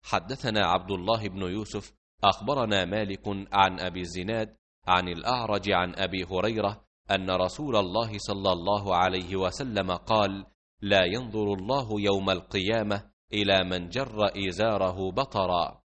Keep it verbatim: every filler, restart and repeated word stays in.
حدثنا عبد الله بن يوسف أخبرنا مالك عن أبي الزناد عن الأعرج عن أبي هريرة أن رسول الله صلى الله عليه وسلم قال: لا ينظر الله يوم القيامة إلى من جر إزاره بطرا